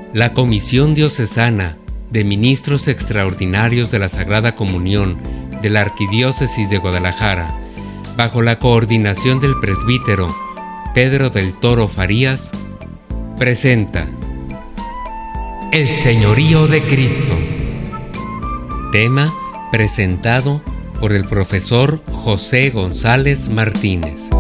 La Comisión Diocesana de Ministros Extraordinarios de la Sagrada Comunión de la Arquidiócesis de Guadalajara, bajo la coordinación del presbítero Pedro del Toro Farías, presenta El Señorío de Cristo. Tema presentado por el profesor José González Martínez.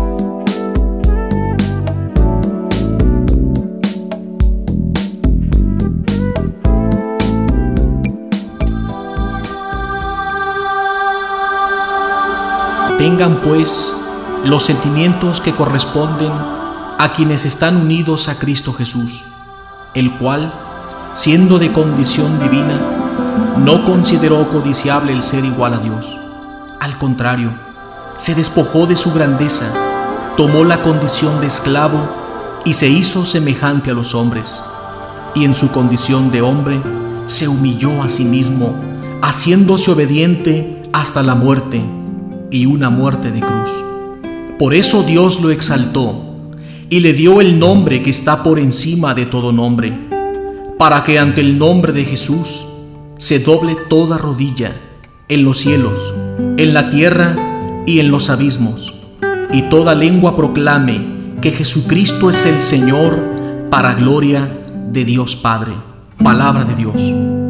Tengan pues los sentimientos que corresponden a quienes están unidos a Cristo Jesús, el cual, siendo de condición divina, no consideró codiciable el ser igual a Dios. Al contrario, se despojó de su grandeza, tomó la condición de esclavo y se hizo semejante a los hombres. Y en su condición de hombre se humilló a sí mismo, haciéndose obediente hasta la muerte, y una muerte de cruz. Por eso Dios lo exaltó y le dio el nombre que está por encima de todo nombre, para que ante el nombre de Jesús se doble toda rodilla, en los cielos, en la tierra y en los abismos, y toda lengua proclame que Jesucristo es el Señor, para gloria de Dios Padre. Palabra de Dios.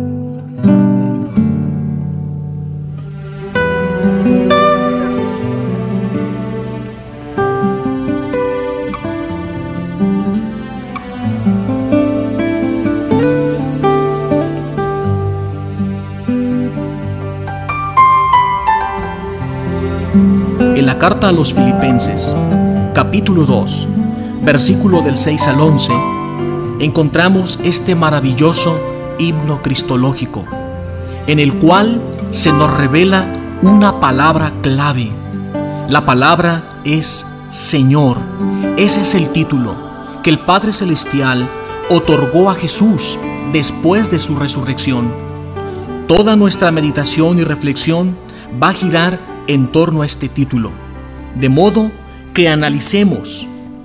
En la carta a los Filipenses, capítulo 2, versículo del 6 al 11, encontramos este maravilloso himno cristológico, en el cual se nos revela una palabra clave. La palabra es Señor. Ese es el título que el Padre Celestial otorgó a Jesús después de su resurrección. Toda nuestra meditación y reflexión va a girar en torno a este título, de modo que analicemos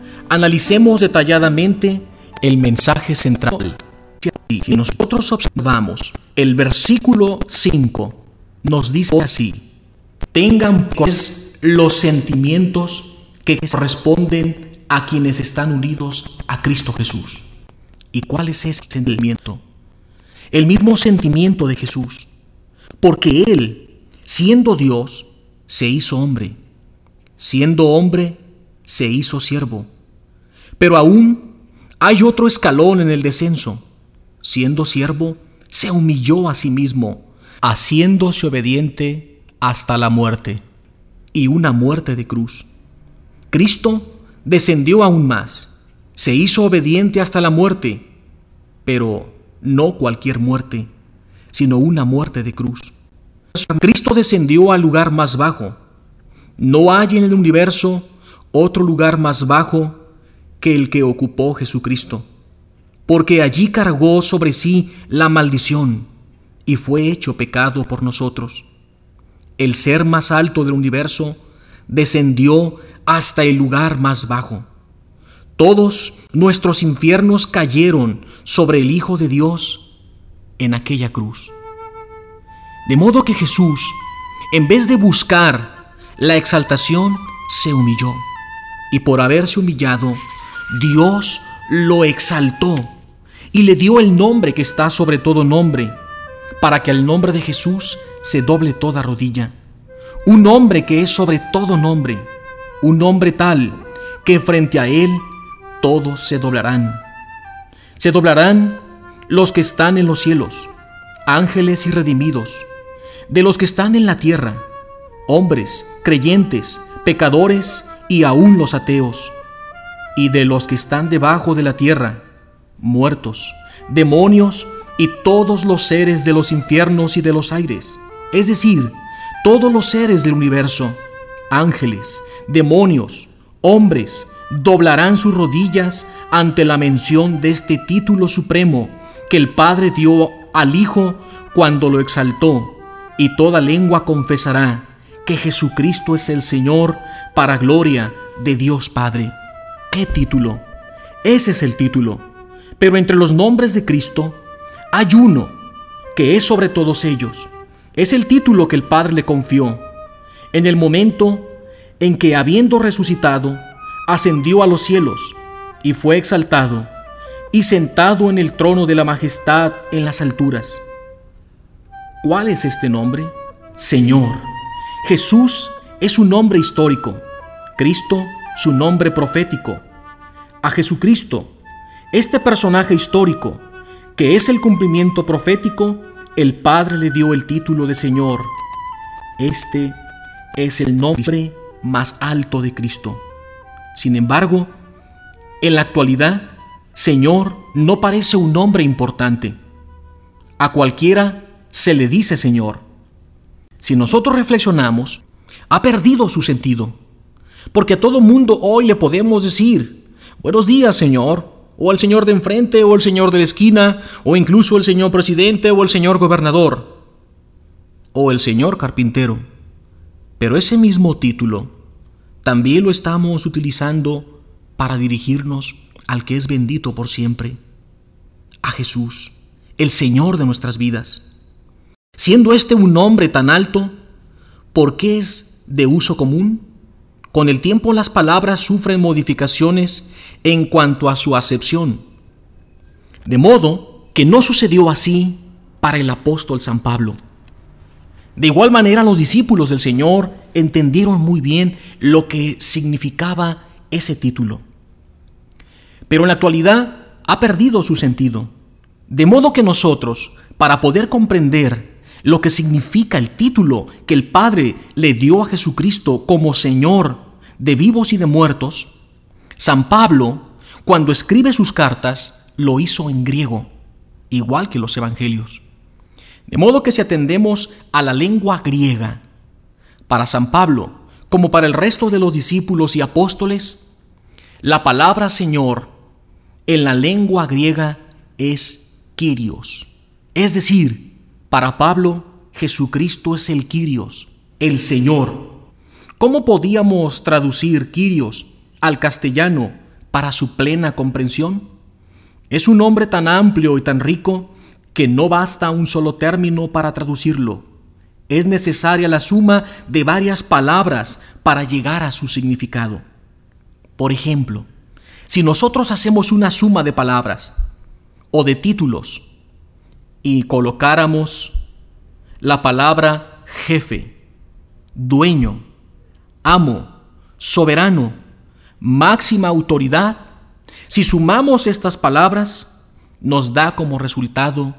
detalladamente el mensaje central. Si nosotros observamos el versículo 5, nos dice así: tengan pues los sentimientos que corresponden a quienes están unidos a Cristo Jesús. ¿Y cuál es ese sentimiento? El mismo sentimiento de Jesús, porque Él, siendo Dios, se hizo hombre. Siendo hombre, se hizo siervo. Pero aún hay otro escalón en el descenso. Siendo siervo, se humilló a sí mismo, haciéndose obediente hasta la muerte, y una muerte de cruz. Cristo descendió aún más, se hizo obediente hasta la muerte, pero no cualquier muerte, sino una muerte de cruz. Cristo descendió al lugar más bajo. No hay en el universo otro lugar más bajo que el que ocupó Jesucristo, porque allí cargó sobre sí la maldición y fue hecho pecado por nosotros. El ser más alto del universo descendió hasta el lugar más bajo. Todos nuestros infiernos cayeron sobre el Hijo de Dios en aquella cruz. De modo que Jesús, en vez de buscar la exaltación, se humilló. Y por haberse humillado, Dios lo exaltó y le dio el nombre que está sobre todo nombre, para que al nombre de Jesús se doble toda rodilla. Un nombre que es sobre todo nombre, un nombre tal que frente a Él todos se doblarán. Se doblarán los que están en los cielos, ángeles y redimidos, de los que están en la tierra, hombres, creyentes, pecadores y aún los ateos, y de los que están debajo de la tierra, muertos, demonios y todos los seres de los infiernos y de los aires, es decir, todos los seres del universo, ángeles, demonios, hombres, doblarán sus rodillas ante la mención de este título supremo que el Padre dio al Hijo cuando lo exaltó, y toda lengua confesará que Jesucristo es el Señor, para gloria de Dios Padre. ¿Qué título? Ese es el título. Pero entre los nombres de Cristo hay uno que es sobre todos ellos. Es el título que el Padre le confió en el momento en que, habiendo resucitado, ascendió a los cielos y fue exaltado y sentado en el trono de la majestad en las alturas. ¿Cuál es este nombre? Señor. Jesús es su nombre histórico, Cristo su nombre profético. A Jesucristo, este personaje histórico, que es el cumplimiento profético, el Padre le dio el título de Señor. Este es el nombre más alto de Cristo. Sin embargo, en la actualidad, Señor no parece un nombre importante. A cualquiera se le dice Señor. Si nosotros reflexionamos, ha perdido su sentido, porque a todo mundo hoy le podemos decir: buenos días, Señor, o al señor de enfrente, o el señor de la esquina, o incluso el señor presidente, o el señor gobernador, o el señor carpintero. Pero ese mismo título también lo estamos utilizando para dirigirnos al que es bendito por siempre, a Jesús, el Señor de nuestras vidas. Siendo este un nombre tan alto, ¿por qué es de uso común? Con el tiempo las palabras sufren modificaciones en cuanto a su acepción. De modo que no sucedió así para el apóstol San Pablo. De igual manera, los discípulos del Señor entendieron muy bien lo que significaba ese título. Pero en la actualidad ha perdido su sentido. De modo que nosotros, para poder comprender lo que significa el título que el Padre le dio a Jesucristo como Señor de vivos y de muertos, San Pablo, cuando escribe sus cartas, lo hizo en griego, igual que los evangelios. De modo que si atendemos a la lengua griega, para San Pablo, como para el resto de los discípulos y apóstoles, la palabra Señor en la lengua griega es Kyrios. Es decir, para Pablo, Jesucristo es el Kyrios, el Señor. ¿Cómo podíamos traducir Kyrios al castellano para su plena comprensión? Es un nombre tan amplio y tan rico que no basta un solo término para traducirlo. Es necesaria la suma de varias palabras para llegar a su significado. Por ejemplo, si nosotros hacemos una suma de palabras o de títulos y colocáramos la palabra jefe, dueño, amo, soberano, máxima autoridad, si sumamos estas palabras, nos da como resultado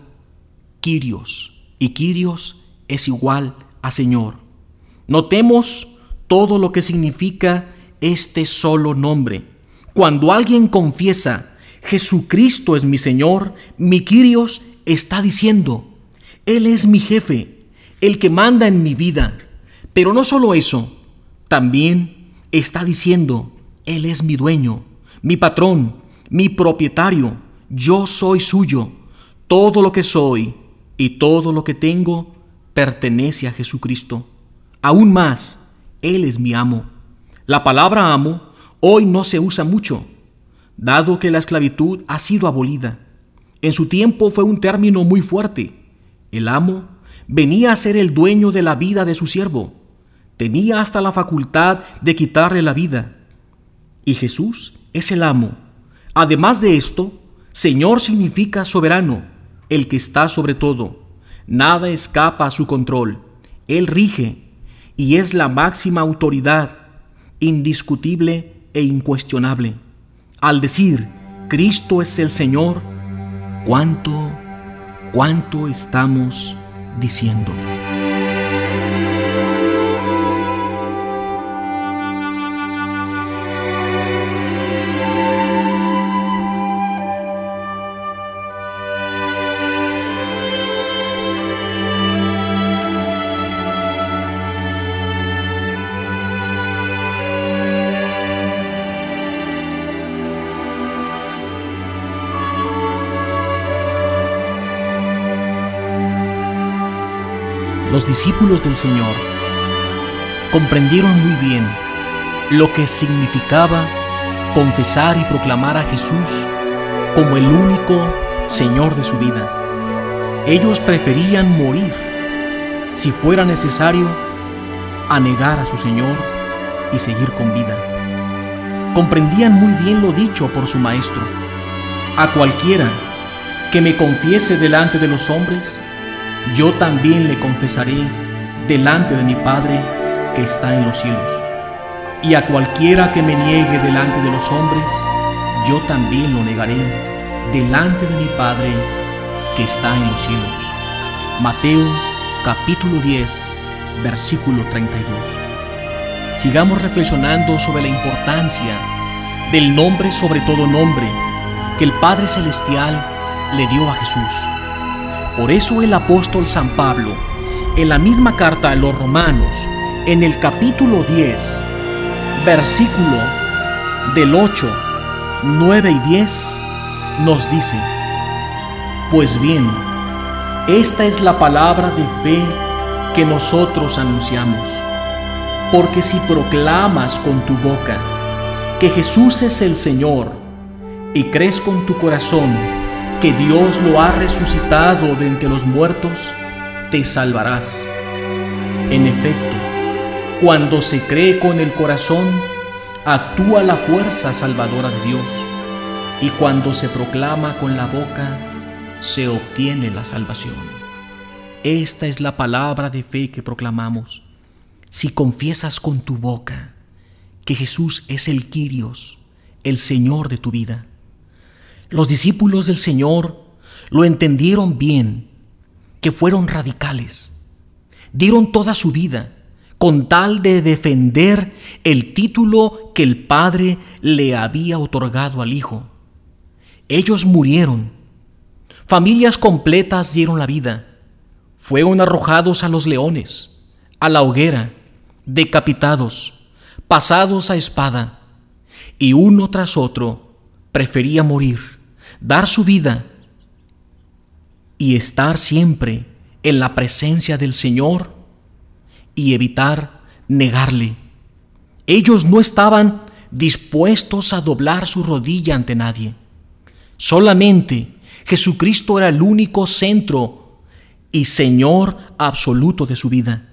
Kyrios, y Kyrios es igual a Señor. Notemos todo lo que significa este solo nombre. Cuando alguien confiesa: Jesucristo es mi Señor, mi Kyrios, está diciendo: Él es mi jefe, el que manda en mi vida. Pero no solo eso, también está diciendo: Él es mi dueño, mi patrón, mi propietario, yo soy suyo. Todo lo que soy y todo lo que tengo pertenece a Jesucristo. Aún más, Él es mi amo. La palabra amo hoy no se usa mucho, dado que la esclavitud ha sido abolida. En su tiempo fue un término muy fuerte. El amo venía a ser el dueño de la vida de su siervo. Tenía hasta la facultad de quitarle la vida. Y Jesús es el amo. Además de esto, Señor significa soberano, el que está sobre todo. Nada escapa a su control. Él rige y es la máxima autoridad, indiscutible e incuestionable. Al decir: Cristo es el Señor, ¿cuánto estamos diciendo? Los discípulos del Señor comprendieron muy bien lo que significaba confesar y proclamar a Jesús como el único Señor de su vida. Ellos preferían morir, si fuera necesario, a negar a su Señor y seguir con vida. Comprendían muy bien lo dicho por su Maestro: a cualquiera que me confiese delante de los hombres, yo también le confesaré delante de mi Padre que está en los cielos. Y a cualquiera que me niegue delante de los hombres, yo también lo negaré delante de mi Padre que está en los cielos. Mateo capítulo 10, versículo 32. Sigamos reflexionando sobre la importancia del nombre sobre todo nombre que el Padre Celestial le dio a Jesús. Por eso el apóstol San Pablo, en la misma carta a los Romanos, en el capítulo 10, versículo del 8, 9 y 10, nos dice: pues bien, esta es la palabra de fe que nosotros anunciamos, porque si proclamas con tu boca que Jesús es el Señor y crees con tu corazón que Dios lo ha resucitado de entre los muertos, te salvarás. En efecto, cuando se cree con el corazón, actúa la fuerza salvadora de Dios, y cuando se proclama con la boca, se obtiene la salvación. Esta es la palabra de fe que proclamamos. Si confiesas con tu boca que Jesús es el Kyrios, el Señor de tu vida. Los discípulos del Señor lo entendieron bien, que fueron radicales. Dieron toda su vida con tal de defender el título que el Padre le había otorgado al Hijo. Ellos murieron. Familias completas dieron la vida. Fueron arrojados a los leones, a la hoguera, decapitados, pasados a espada, y uno tras otro prefería morir, dar su vida y estar siempre en la presencia del Señor y evitar negarle. Ellos no estaban dispuestos a doblar su rodilla ante nadie. Solamente Jesucristo era el único centro y Señor absoluto de su vida.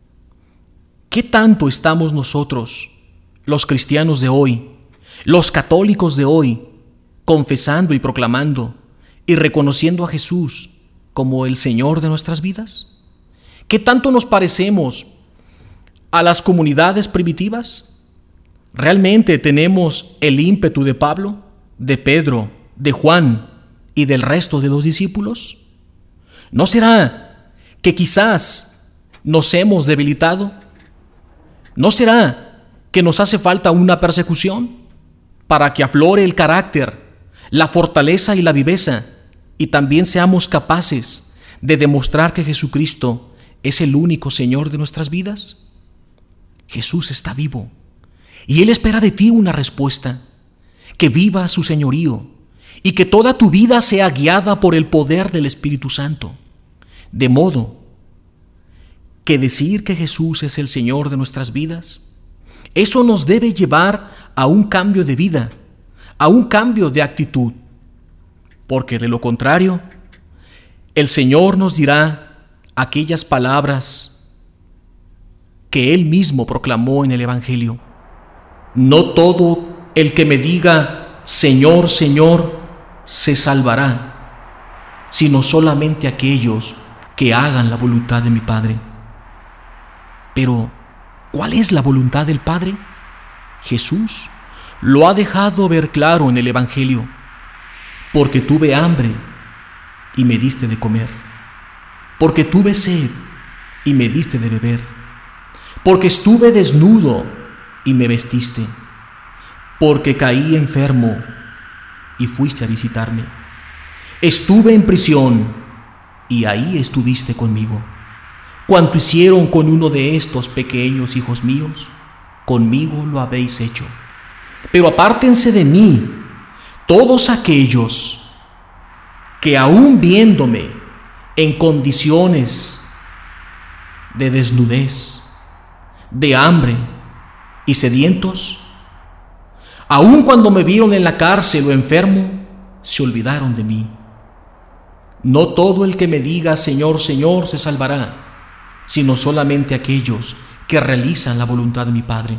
¿Qué tanto estamos nosotros, los cristianos de hoy, los católicos de hoy, confesando y proclamando y reconociendo a Jesús como el Señor de nuestras vidas? ¿Qué tanto nos parecemos a las comunidades primitivas? ¿Realmente tenemos el ímpetu de Pablo, de Pedro, de Juan y del resto de los discípulos? ¿No será que quizás nos hemos debilitado? ¿No será que nos hace falta una persecución para que aflore el carácter, la fortaleza y la viveza, y también seamos capaces de demostrar que Jesucristo es el único Señor de nuestras vidas? Jesús está vivo y Él espera de ti una respuesta, que viva su señorío y que toda tu vida sea guiada por el poder del Espíritu Santo, de modo que decir que Jesús es el Señor de nuestras vidas, eso nos debe llevar a un cambio de vida, a un cambio de actitud, porque de lo contrario, el Señor nos dirá aquellas palabras que Él mismo proclamó en el Evangelio: no todo el que me diga Señor, Señor, se salvará, sino solamente aquellos que hagan la voluntad de mi Padre. Pero, ¿cuál es la voluntad del Padre? Jesús lo ha dejado ver claro en el Evangelio: porque tuve hambre y me diste de comer, porque tuve sed y me diste de beber, porque estuve desnudo y me vestiste, porque caí enfermo y fuiste a visitarme, estuve en prisión y ahí estuviste conmigo. Cuanto hicieron con uno de estos pequeños hijos míos, conmigo lo habéis hecho. Pero apártense de mí todos aquellos que, aún viéndome en condiciones de desnudez, de hambre y sedientos, aun cuando me vieron en la cárcel o enfermo, se olvidaron de mí. No todo el que me diga Señor, Señor se salvará, sino solamente aquellos que realizan la voluntad de mi Padre.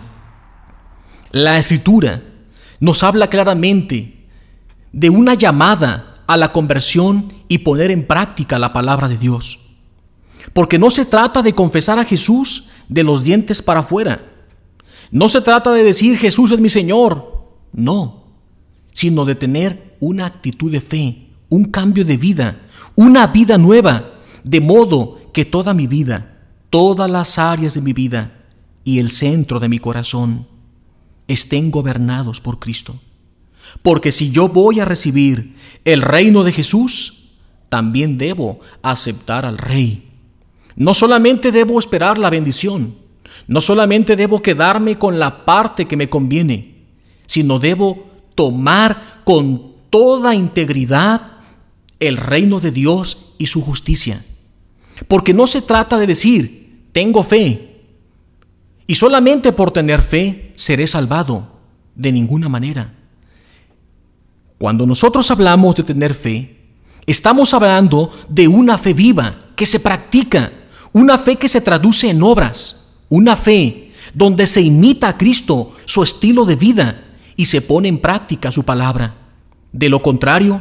La Escritura nos habla claramente de una llamada a la conversión y poner en práctica la palabra de Dios. Porque no se trata de confesar a Jesús de los dientes para afuera. No se trata de decir Jesús es mi Señor. No, sino de tener una actitud de fe, un cambio de vida, una vida nueva, de modo que toda mi vida, todas las áreas de mi vida y el centro de mi corazón estén gobernados por Cristo. Porque si yo voy a recibir el reino de Jesús, también debo aceptar al Rey. No solamente debo esperar la bendición, no solamente debo quedarme con la parte que me conviene, sino debo tomar con toda integridad el reino de Dios y su justicia. Porque no se trata de decir, tengo fe, y solamente por tener fe seré salvado. De ninguna manera. Cuando nosotros hablamos de tener fe, estamos hablando de una fe viva que se practica, una fe que se traduce en obras, una fe donde se imita a Cristo, su estilo de vida, y se pone en práctica su palabra. De lo contrario,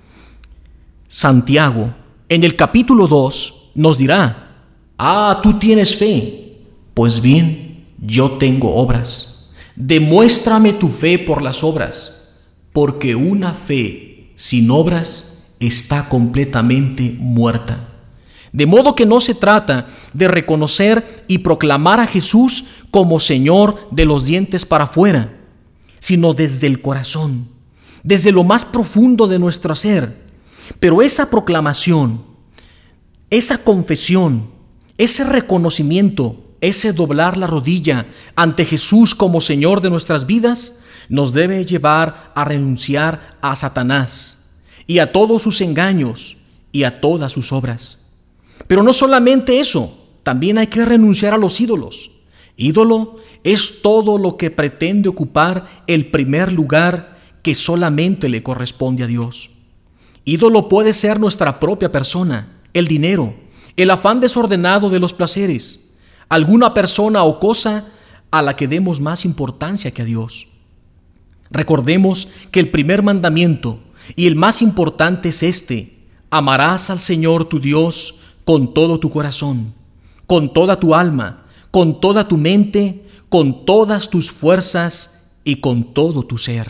Santiago, en el capítulo 2, nos dirá, tú tienes fe, pues bien, yo tengo obras. Demuéstrame tu fe por las obras, porque una fe sin obras está completamente muerta. De modo que no se trata de reconocer y proclamar a Jesús como Señor de los dientes para afuera, sino desde el corazón, desde lo más profundo de nuestro ser. Pero esa proclamación, esa confesión, ese reconocimiento, ese doblar la rodilla ante Jesús como Señor de nuestras vidas, nos debe llevar a renunciar a Satanás y a todos sus engaños y a todas sus obras. Pero no solamente eso, también hay que renunciar a los ídolos. Ídolo es todo lo que pretende ocupar el primer lugar que solamente le corresponde a Dios. Ídolo puede ser nuestra propia persona, el dinero, el afán desordenado de los placeres, alguna persona o cosa a la que demos más importancia que a Dios. Recordemos que el primer mandamiento y el más importante es este: amarás al Señor tu Dios con todo tu corazón, con toda tu alma, con toda tu mente, con todas tus fuerzas y con todo tu ser.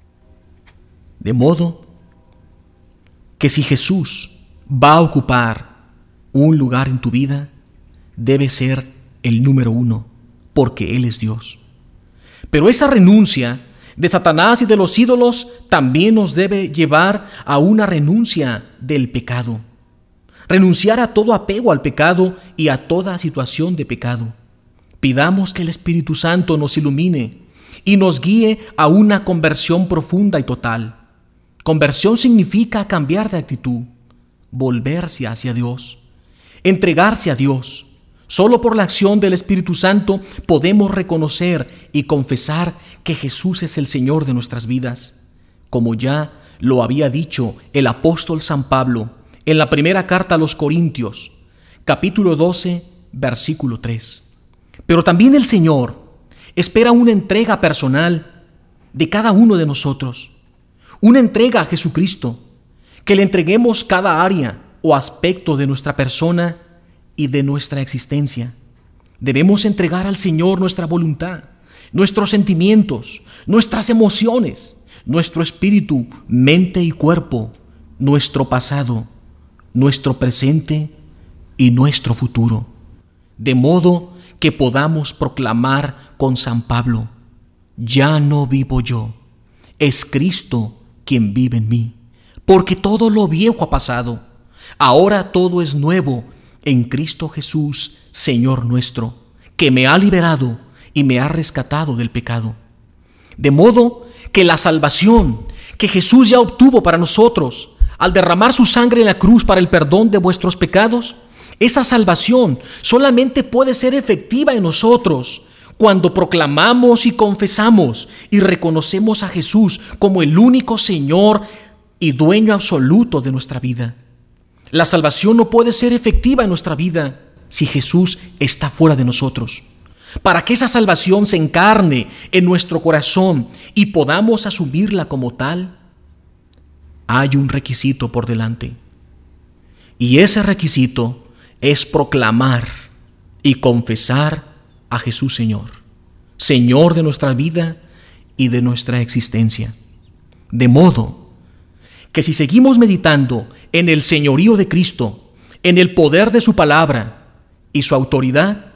De modo que si Jesús va a ocupar un lugar en tu vida, debe ser el número 1, porque Él es Dios. Pero esa renuncia de Satanás y de los ídolos también nos debe llevar a una renuncia del pecado. Renunciar a todo apego al pecado y a toda situación de pecado. Pidamos que el Espíritu Santo nos ilumine y nos guíe a una conversión profunda y total. Conversión significa cambiar de actitud, volverse hacia Dios, entregarse a Dios. Solo por la acción del Espíritu Santo podemos reconocer y confesar que Jesús es el Señor de nuestras vidas, como ya lo había dicho el apóstol San Pablo en la primera carta a los Corintios, capítulo 12, versículo 3. Pero también el Señor espera una entrega personal de cada uno de nosotros, una entrega a Jesucristo, que le entreguemos cada área o aspecto de nuestra persona y de nuestra existencia. Debemos entregar al Señor nuestra voluntad, nuestros sentimientos, nuestras emociones, nuestro espíritu, mente y cuerpo, nuestro pasado, nuestro presente y nuestro futuro, de modo que podamos proclamar con San Pablo: ya no vivo yo, es Cristo quien vive en mí, porque todo lo viejo ha pasado, ahora todo es nuevo en Cristo Jesús, Señor nuestro, que me ha liberado y me ha rescatado del pecado. De modo que la salvación que Jesús ya obtuvo para nosotros al derramar su sangre en la cruz para el perdón de vuestros pecados, esa salvación solamente puede ser efectiva en nosotros cuando proclamamos y confesamos y reconocemos a Jesús como el único Señor y dueño absoluto de nuestra vida. La salvación no puede ser efectiva en nuestra vida si Jesús está fuera de nosotros. Para que esa salvación se encarne en nuestro corazón y podamos asumirla como tal, hay un requisito por delante. Y ese requisito es proclamar y confesar a Jesús Señor, Señor de nuestra vida y de nuestra existencia. De modo que si seguimos meditando en el señorío de Cristo, en el poder de su palabra y su autoridad,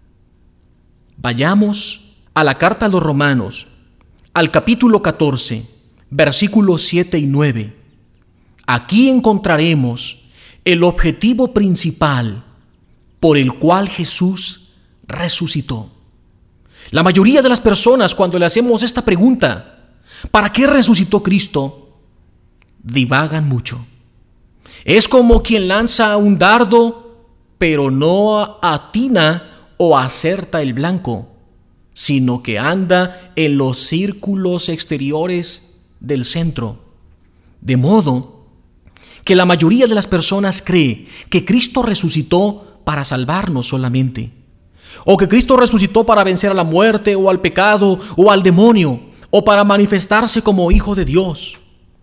vayamos a la carta a los Romanos, al capítulo 14, versículos 7 y 9. Aquí encontraremos el objetivo principal por el cual Jesús resucitó. La mayoría de las personas, cuando le hacemos esta pregunta, ¿para qué resucitó Cristo?, divagan mucho. Es como quien lanza un dardo, pero no atina o acerta el blanco, sino que anda en los círculos exteriores del centro. De modo que la mayoría de las personas cree que Cristo resucitó para salvarnos solamente, o que Cristo resucitó para vencer a la muerte o al pecado o al demonio, o para manifestarse como Hijo de Dios.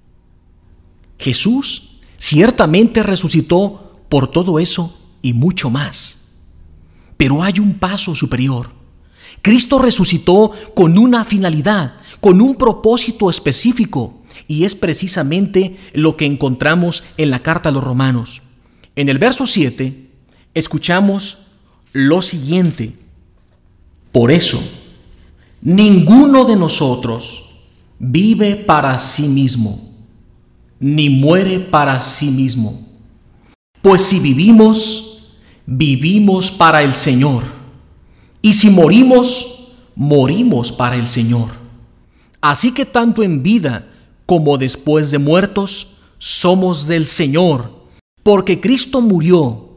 Jesús ciertamente resucitó por todo eso y mucho más. Pero hay un paso superior. Cristo resucitó con una finalidad, con un propósito específico, y es precisamente lo que encontramos en la carta a los Romanos. En el verso 7 escuchamos lo siguiente: por eso, ninguno de nosotros vive para sí mismo, ni muere para sí mismo. Pues si vivimos, vivimos para el Señor, y si morimos, morimos para el Señor. Así que tanto en vida como después de muertos, somos del Señor, porque Cristo murió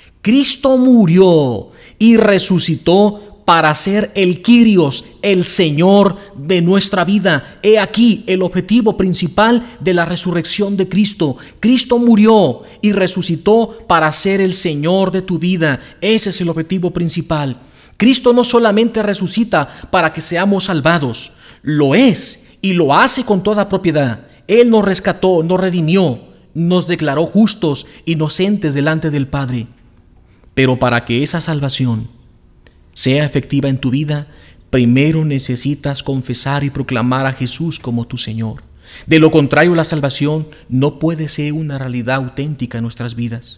y resucitó para ser el Kyrios, el Señor de nuestra vida. He aquí el objetivo principal de la resurrección de Cristo. Cristo murió y resucitó para ser el Señor de tu vida. Ese es el objetivo principal. Cristo no solamente resucita para que seamos salvados, lo es y lo hace con toda propiedad. Él nos rescató, nos redimió, nos declaró justos, inocentes delante del Padre. Pero para que esa salvación sea efectiva en tu vida, primero necesitas confesar y proclamar a Jesús como tu Señor. De lo contrario, la salvación no puede ser una realidad auténtica en nuestras vidas.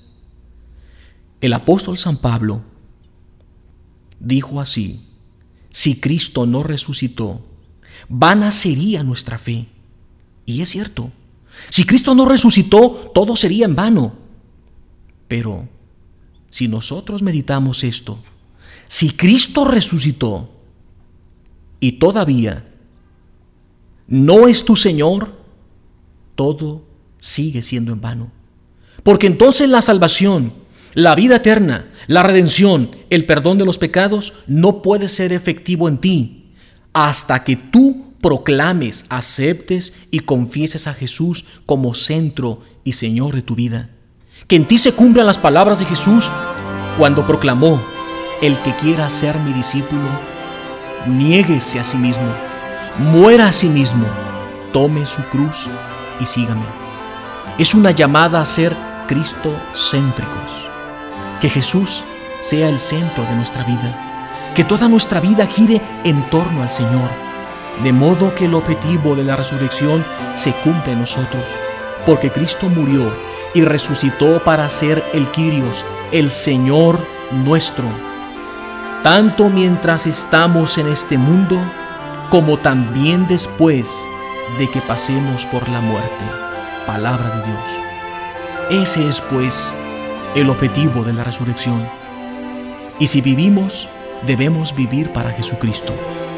El apóstol San Pablo dijo así: si Cristo no resucitó, vana sería nuestra fe. Y es cierto, si Cristo no resucitó, todo sería en vano. Pero si nosotros meditamos esto, si Cristo resucitó y todavía no es tu Señor, todo sigue siendo en vano. Porque entonces la salvación, la vida eterna, la redención, el perdón de los pecados no puede ser efectivo en ti hasta que tú proclames, aceptes y confieses a Jesús como centro y Señor de tu vida. Que en ti se cumplan las palabras de Jesús cuando proclamó: el que quiera ser mi discípulo, niéguese a sí mismo, muera a sí mismo, tome su cruz y sígame. Es una llamada a ser cristocéntricos. Que Jesús sea el centro de nuestra vida, que toda nuestra vida gire en torno al Señor, de modo que el objetivo de la resurrección se cumpla en nosotros, porque Cristo murió y resucitó para ser el Kyrios, el Señor nuestro, tanto mientras estamos en este mundo, como también después de que pasemos por la muerte. Palabra de Dios. Ese es, pues, el objetivo de la resurrección. Y si vivimos, debemos vivir para Jesucristo.